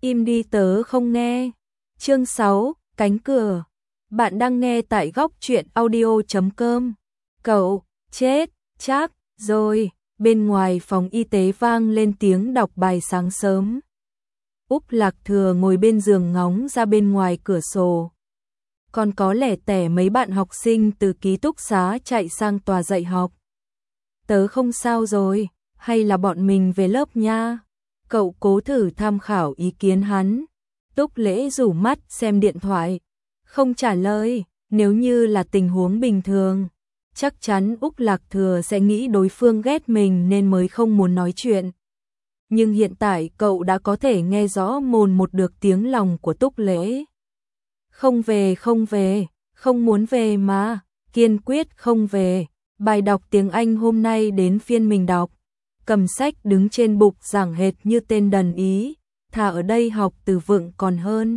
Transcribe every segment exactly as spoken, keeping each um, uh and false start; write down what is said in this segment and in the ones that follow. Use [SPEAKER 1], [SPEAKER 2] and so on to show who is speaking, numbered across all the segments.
[SPEAKER 1] Im đi tớ không nghe. Chương sáu, cánh cửa. Bạn đang nghe tại góc truyện audio chấm com. Cậu, chết, chắc, rồi. Bên ngoài phòng y tế vang lên tiếng đọc bài sáng sớm. Úc Lạc Thừa ngồi bên giường ngóng ra bên ngoài cửa sổ. Còn có lẻ tẻ mấy bạn học sinh từ ký túc xá chạy sang tòa dạy học. Tớ không sao rồi, hay là bọn mình về lớp nha? Cậu cố thử tham khảo ý kiến hắn. Túc Lễ rủ mắt xem điện thoại, không trả lời. Nếu như là tình huống bình thường, chắc chắn Úc Lạc Thừa sẽ nghĩ đối phương ghét mình nên mới không muốn nói chuyện. Nhưng hiện tại cậu đã có thể nghe rõ mồn một được tiếng lòng của Túc Lễ. Không về, không về, không muốn về mà, kiên quyết không về. Bài đọc tiếng Anh hôm nay đến phiên mình đọc. Cầm sách đứng trên bục giảng hệt như tên đần ý, thà ở đây học từ vựng còn hơn.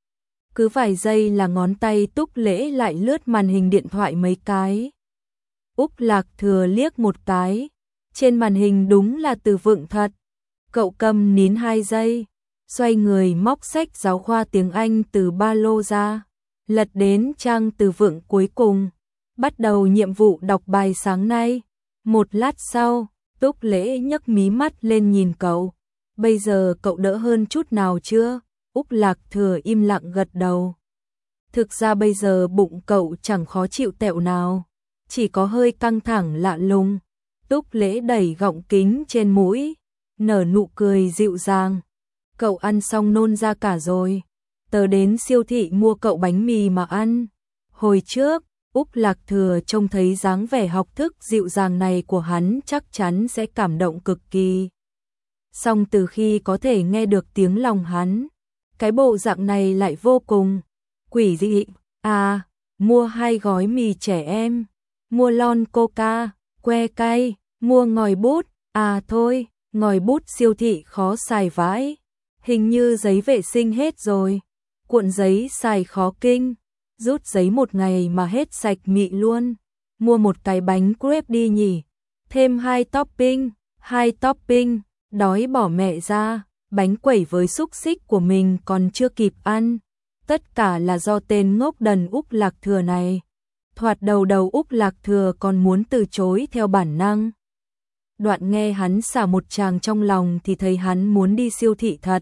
[SPEAKER 1] Cứ vài giây là ngón tay Túc Lễ lại lướt màn hình điện thoại mấy cái. Úc Lạc Thừa liếc một cái, trên màn hình đúng là từ vựng thật. Cậu cầm nín hai giây, xoay người móc sách giáo khoa tiếng Anh từ ba lô ra, lật đến trang từ vựng cuối cùng, bắt đầu nhiệm vụ đọc bài sáng nay. Một lát sau, Túc Lễ nhấc mí mắt lên nhìn cậu. Bây giờ cậu đỡ hơn chút nào chưa? Úc Lạc Thừa im lặng gật đầu. Thực ra bây giờ bụng cậu chẳng khó chịu tẹo nào, chỉ có hơi căng thẳng lạ lùng. Túc Lễ đẩy gọng kính trên mũi, nở nụ cười dịu dàng. Cậu ăn xong nôn ra cả rồi. Tớ đến siêu thị mua cậu bánh mì mà ăn. Hồi trước, Úc Lạc Thừa trông thấy dáng vẻ học thức dịu dàng này của hắn chắc chắn sẽ cảm động cực kỳ. Song từ khi có thể nghe được tiếng lòng hắn, cái bộ dạng này lại vô cùng quỷ dị. À, mua hai gói mì trẻ em, mua lon coca, que cay, mua ngòi bút. À thôi, ngòi bút siêu thị khó xài vãi, hình như giấy vệ sinh hết rồi. Cuộn giấy xài khó kinh, rút giấy một ngày mà hết sạch mị luôn. Mua một cái bánh crepe đi nhỉ, thêm hai topping, hai topping, đói bỏ mẹ ra. Bánh quẩy với xúc xích của mình còn chưa kịp ăn. Tất cả là do tên ngốc đần Úc Lạc Thừa này. Thoạt đầu đầu Úc Lạc Thừa còn muốn từ chối theo bản năng. Đoạn nghe hắn xả một tràng trong lòng thì thấy hắn muốn đi siêu thị thật.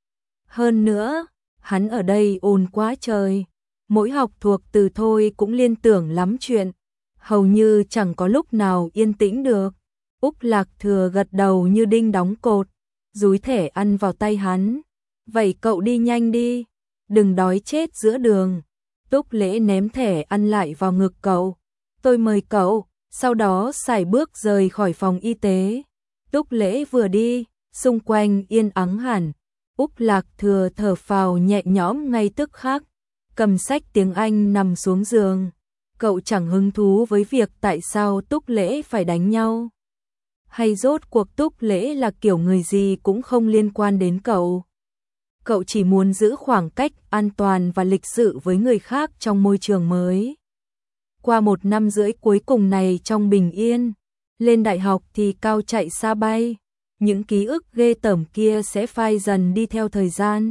[SPEAKER 1] Hơn nữa, hắn ở đây ồn quá trời. Mỗi học thuộc từ thôi cũng liên tưởng lắm chuyện, hầu như chẳng có lúc nào yên tĩnh được. Úc Lạc Thừa gật đầu như đinh đóng cột, dúi thẻ ăn vào tay hắn. Vậy cậu đi nhanh đi, đừng đói chết giữa đường. Túc Lễ ném thẻ ăn lại vào ngực cậu. Tôi mời cậu, sau đó sải bước rời khỏi phòng y tế. Túc Lễ vừa đi, xung quanh yên ắng hẳn. Úc Lạc Thừa thở phào nhẹ nhõm ngay tức khắc, cầm sách tiếng Anh nằm xuống giường. Cậu chẳng hứng thú với việc tại sao Túc Lễ phải đánh nhau, hay rốt cuộc Túc Lễ là kiểu người gì cũng không liên quan đến cậu. Cậu chỉ muốn giữ khoảng cách an toàn và lịch sự với người khác trong môi trường mới. Qua một năm rưỡi cuối cùng này trong bình yên, lên đại học thì cao chạy xa bay. Những ký ức ghê tởm kia sẽ phai dần đi theo thời gian.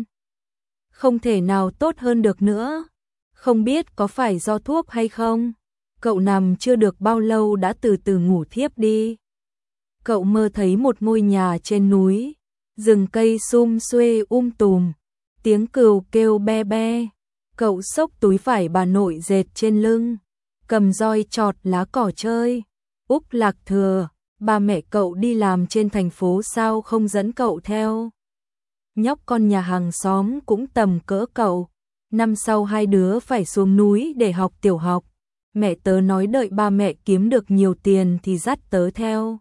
[SPEAKER 1] Không thể nào tốt hơn được nữa. Không biết có phải do thuốc hay không, cậu nằm chưa được bao lâu đã từ từ ngủ thiếp đi. Cậu mơ thấy một ngôi nhà trên núi, rừng cây sum xuê um tùm, tiếng cừu kêu be be. Cậu xốc túi vải bà nội dệt trên lưng, cầm roi chọt lá cỏ chơi. Úc Lạc Thừa, ba mẹ cậu đi làm trên thành phố sao không dẫn cậu theo? Nhóc con nhà hàng xóm cũng tầm cỡ cậu. Năm sau hai đứa phải xuống núi để học tiểu học. Mẹ tớ nói đợi ba mẹ kiếm được nhiều tiền thì dắt tớ theo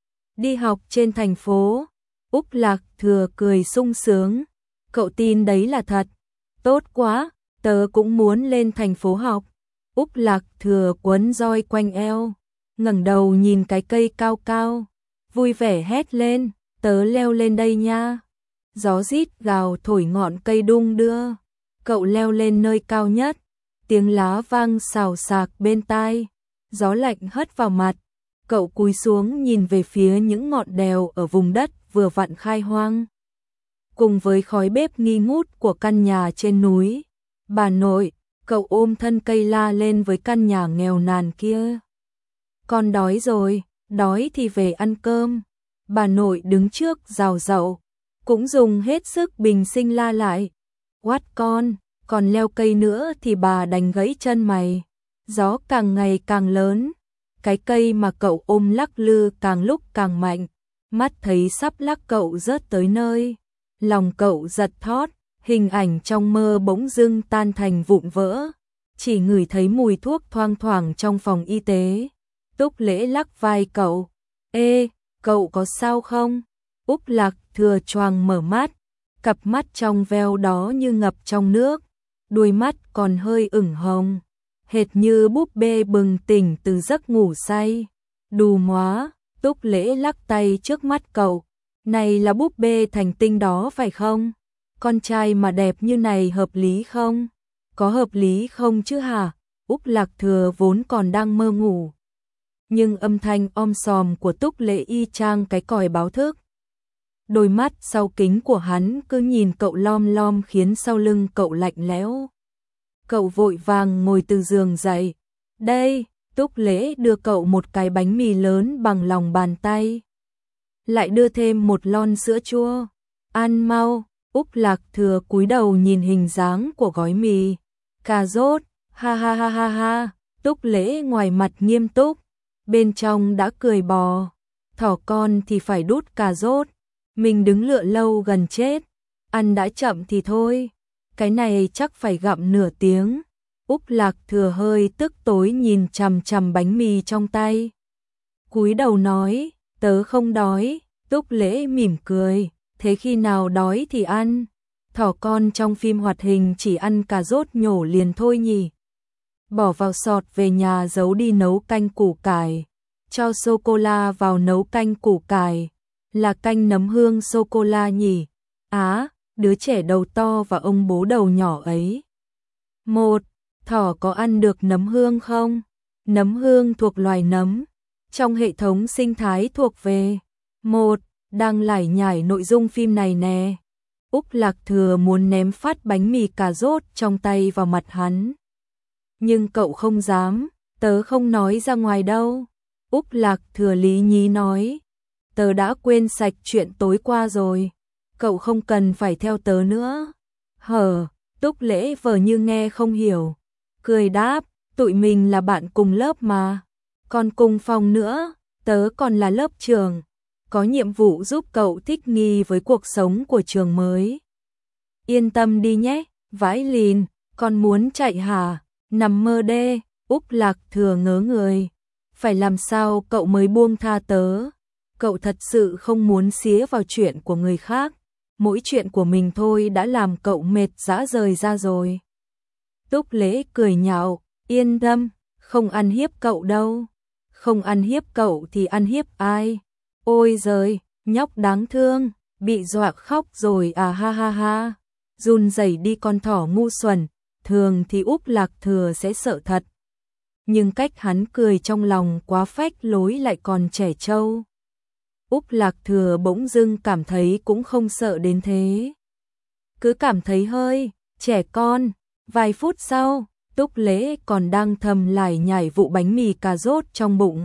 [SPEAKER 1] đi học trên thành phố. Úc Lạc Thừa cười sung sướng. Cậu tin đấy là thật? Tốt quá, tớ cũng muốn lên thành phố học. Úc Lạc Thừa quấn roi quanh eo, ngẩng đầu nhìn cái cây cao cao, vui vẻ hét lên, tớ leo lên đây nha. Gió rít gào thổi ngọn cây đung đưa. Cậu leo lên nơi cao nhất, tiếng lá vang xào xạc bên tai, gió lạnh hất vào mặt. Cậu cúi xuống nhìn về phía những ngọn đèo ở vùng đất vừa vặn khai hoang. cùng với khói bếp nghi ngút của căn nhà trên núi. Bà nội, cậu ôm thân cây la lên với căn nhà nghèo nàn kia. Con đói rồi, đói thì về ăn cơm. Bà nội đứng trước rào rậu, cũng dùng hết sức bình sinh la lại. Quát con, còn leo cây nữa thì bà đánh gãy chân mày. Gió càng ngày càng lớn, cái cây mà cậu ôm lắc lư càng lúc càng mạnh, mắt thấy sắp lắc cậu rớt tới nơi. Lòng cậu giật thót, hình ảnh trong mơ bỗng dưng tan thành vụn vỡ, chỉ ngửi thấy mùi thuốc thoang thoảng trong phòng y tế. Túc Lễ lắc vai cậu, ê, cậu có sao không? Úc Lạc Thừa choàng mở mắt, cặp mắt trong veo đó như ngập trong nước, đuôi mắt còn hơi ửng hồng, hệt như búp bê bừng tỉnh từ giấc ngủ say. Đù móa, Túc Lễ lắc tay trước mắt cậu, này là búp bê thành tinh đó phải không? Con trai mà đẹp như này hợp lý không? Có hợp lý không chứ hả? Úc Lạc Thừa vốn còn đang mơ ngủ, nhưng âm thanh om sòm của Túc Lễ y chang cái còi báo thức. Đôi mắt sau kính của hắn cứ nhìn cậu lom lom khiến sau lưng cậu lạnh lẽo. Cậu vội vàng ngồi từ giường dậy. Đây, Túc Lễ đưa cậu một cái bánh mì lớn bằng lòng bàn tay. Lại đưa thêm một lon sữa chua. Ăn mau. Úc Lạc Thừa cúi đầu nhìn hình dáng của gói mì. Cà rốt, ha ha ha ha ha. Túc Lễ ngoài mặt nghiêm túc, bên trong đã cười bò. Thỏ con thì phải đút cà rốt. Mình đứng lựa lâu gần chết. Ăn đã chậm thì thôi. Cái này chắc phải gặm nửa tiếng. Úc Lạc Thừa hơi tức tối nhìn chằm chằm bánh mì trong tay. Cúi đầu nói, tớ không đói. Túc Lễ mỉm cười, thế khi nào đói thì ăn. Thỏ con trong phim hoạt hình chỉ ăn cà rốt nhổ liền thôi nhỉ. Bỏ vào sọt về nhà giấu đi nấu canh củ cải. Cho sô-cô-la vào nấu canh củ cải. Là canh nấm hương sô-cô-la nhỉ. Á, đứa trẻ đầu to và ông bố đầu nhỏ ấy. Một, thỏ có ăn được nấm hương không? Nấm hương thuộc loài nấm, trong hệ thống sinh thái thuộc về. Một, đang lải nhải nội dung phim này nè. Úc Lạc Thừa muốn ném phát bánh mì cà rốt trong tay vào mặt hắn. Nhưng cậu không dám, tớ không nói ra ngoài đâu. Úc Lạc Thừa lý nhí nói, tớ đã quên sạch chuyện tối qua rồi. Cậu không cần phải theo tớ nữa. Hở, Túc Lễ vờ như nghe không hiểu. Cười đáp, tụi mình là bạn cùng lớp mà. Còn cùng phòng nữa, tớ còn là lớp trưởng. Có nhiệm vụ giúp cậu thích nghi với cuộc sống của trường mới. Yên tâm đi nhé, vãi lìn, con muốn chạy hả? Nằm mơ đê. Úc Lạc Thừa ngớ người. Phải làm sao cậu mới buông tha tớ? Cậu thật sự không muốn xía vào chuyện của người khác. Mỗi chuyện của mình thôi đã làm cậu mệt rã rời ra rồi. Túc Lễ cười nhạo, yên tâm, không ăn hiếp cậu đâu. Không ăn hiếp cậu thì ăn hiếp ai? Ôi giời, nhóc đáng thương, bị dọa khóc rồi à ha ha ha. Run rẩy đi con thỏ ngu xuẩn, thường thì Úc Lạc Thừa sẽ sợ thật. Nhưng cách hắn cười trong lòng quá phách lối lại còn trẻ trâu. Úc Lạc Thừa bỗng dưng cảm thấy cũng không sợ đến thế. Cứ cảm thấy hơi trẻ con. Vài phút sau, Túc Lễ còn đang thầm lải nhải vụ bánh mì cà rốt trong bụng.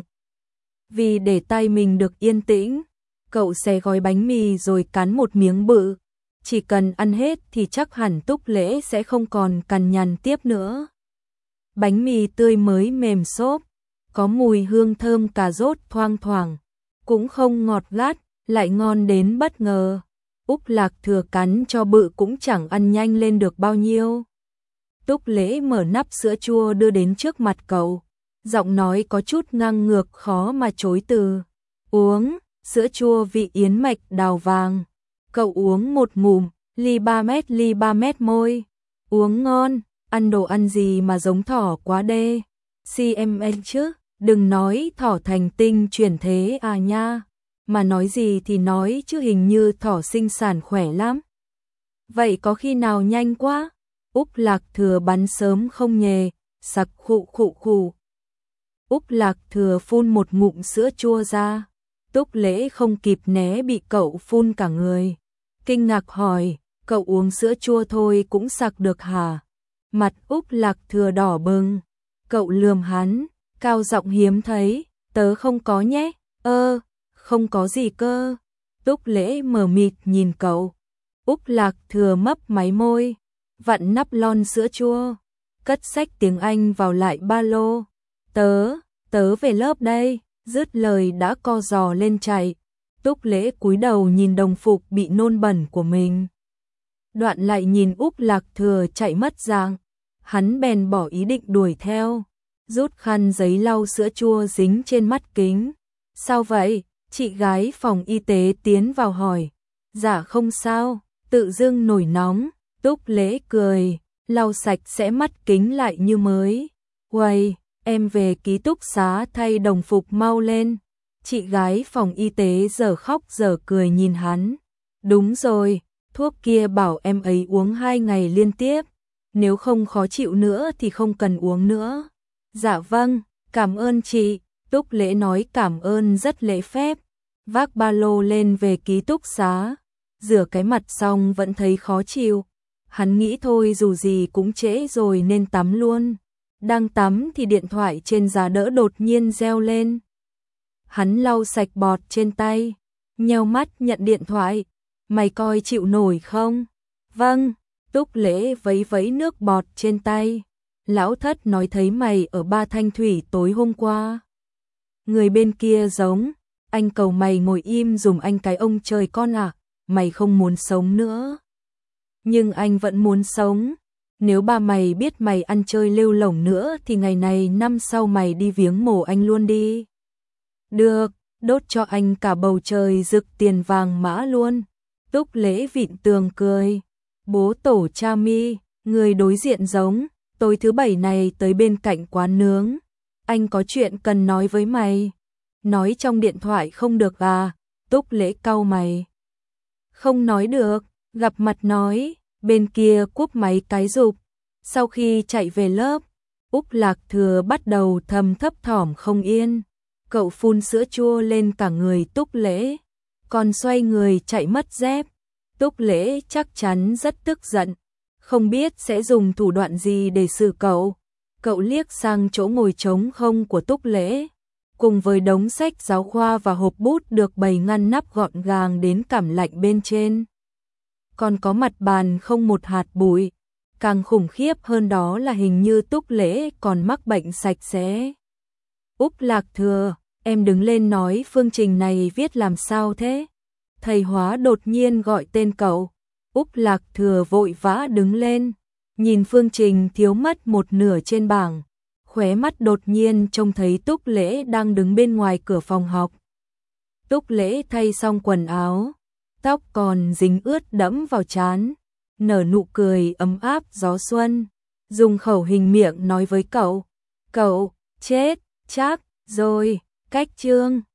[SPEAKER 1] Vì để tay mình được yên tĩnh, cậu xé gói bánh mì rồi cắn một miếng bự. Chỉ cần ăn hết thì chắc hẳn Túc Lễ sẽ không còn cằn nhằn tiếp nữa. Bánh mì tươi mới mềm xốp, có mùi hương thơm cà rốt thoang thoảng, cũng không ngọt gắt, lại ngon đến bất ngờ. Úc Lạc Thừa cắn cho bự cũng chẳng ăn nhanh lên được bao nhiêu. Túc Lễ mở nắp sữa chua đưa đến trước mặt cậu, giọng nói có chút ngang ngược khó mà chối từ. Uống, sữa chua vị yến mạch đào vàng. Cậu uống một ngụm, ly ba mét ly ba mét môi. Uống ngon, ăn đồ ăn gì mà giống thỏ quá đê. xê em en chứ, đừng nói thỏ thành tinh chuyển thế à nha. Mà nói gì thì nói chứ hình như thỏ sinh sản khỏe lắm. Vậy có khi nào nhanh quá? Úc Lạc Thừa bắn sớm không nhề, sặc khụ khụ khụ. Úc Lạc Thừa phun một ngụm sữa chua ra. Túc Lễ không kịp né bị cậu phun cả người. kinh ngạc hỏi, cậu uống sữa chua thôi cũng sặc được hả? Mặt Úc Lạc Thừa đỏ bừng, cậu lườm hắn, cao giọng hiếm thấy, tớ không có nhé, ơ, không có gì cơ. Túc Lễ mờ mịt nhìn cậu, Úc Lạc Thừa mấp máy môi, vặn nắp lon sữa chua, cất sách tiếng Anh vào lại ba lô, tớ, tớ về lớp đây, dứt lời đã co giò lên chạy. Túc Lễ cúi đầu nhìn đồng phục bị nôn bẩn của mình. Đoạn lại nhìn Úc Lạc Thừa chạy mất dạng, hắn bèn bỏ ý định đuổi theo, rút khăn giấy lau sữa chua dính trên mắt kính. Sao vậy? Chị gái phòng y tế tiến vào hỏi. Dạ không sao, tự dưng nổi nóng. Túc Lễ cười, lau sạch sẽ mắt kính lại như mới. Uầy, em về ký túc xá thay đồng phục mau lên. Chị gái phòng y tế giờ khóc giờ cười nhìn hắn. Đúng rồi, thuốc kia bảo em ấy uống hai ngày liên tiếp. Nếu không khó chịu nữa thì không cần uống nữa. Dạ vâng, cảm ơn chị. Túc Lễ nói cảm ơn rất lễ phép. Vác ba lô lên về ký túc xá. Rửa cái mặt xong vẫn thấy khó chịu. Hắn nghĩ thôi dù gì cũng trễ rồi nên tắm luôn. Đang tắm thì điện thoại trên giá đỡ đột nhiên reo lên. Hắn lau sạch bọt trên tay, nheo mắt nhận điện thoại. Mày coi chịu nổi không? Vâng, Túc Lễ vấy vấy nước bọt trên tay. Lão Thất nói thấy mày ở Ba Thanh Thủy tối hôm qua. Người bên kia giống, anh cầu mày ngồi im dùm anh cái ông trời con à, mày không muốn sống nữa. Nhưng anh vẫn muốn sống. Nếu ba mày biết mày ăn chơi lêu lổng nữa thì ngày này năm sau mày đi viếng mồ anh luôn đi. Được, đốt cho anh cả bầu trời rực tiền vàng mã luôn. Túc Lễ vịn tường cười. Bố tổ cha mi, người đối diện giống, tối thứ bảy này tới bên cạnh quán nướng. Anh có chuyện cần nói với mày. Nói trong điện thoại không được à? Túc Lễ cau mày. Không nói được, gặp mặt nói. Bên kia cúp máy cái rụp. Sau khi chạy về lớp, Úc Lạc Thừa bắt đầu thầm thấp thỏm không yên. Cậu phun sữa chua lên cả người Túc Lễ, còn xoay người chạy mất dép. Túc Lễ chắc chắn rất tức giận, không biết sẽ dùng thủ đoạn gì để xử cậu. Cậu liếc sang chỗ ngồi trống không của Túc Lễ, cùng với đống sách giáo khoa và hộp bút được bày ngăn nắp gọn gàng đến cảm lạnh bên trên. Còn có mặt bàn không một hạt bụi. Càng khủng khiếp hơn đó là hình như Túc Lễ còn mắc bệnh sạch sẽ. Úc Lạc Thừa, em đứng lên nói phương trình này viết làm sao thế? Thầy hóa đột nhiên gọi tên cậu. Úc Lạc Thừa vội vã đứng lên, nhìn phương trình thiếu mất một nửa trên bảng. Khóe mắt đột nhiên trông thấy Túc Lễ đang đứng bên ngoài cửa phòng học. Túc Lễ thay xong quần áo, tóc còn dính ướt đẫm vào trán, nở nụ cười ấm áp gió xuân, dùng khẩu hình miệng nói với cậu. Cậu, chết, chắc, rồi, cách chương.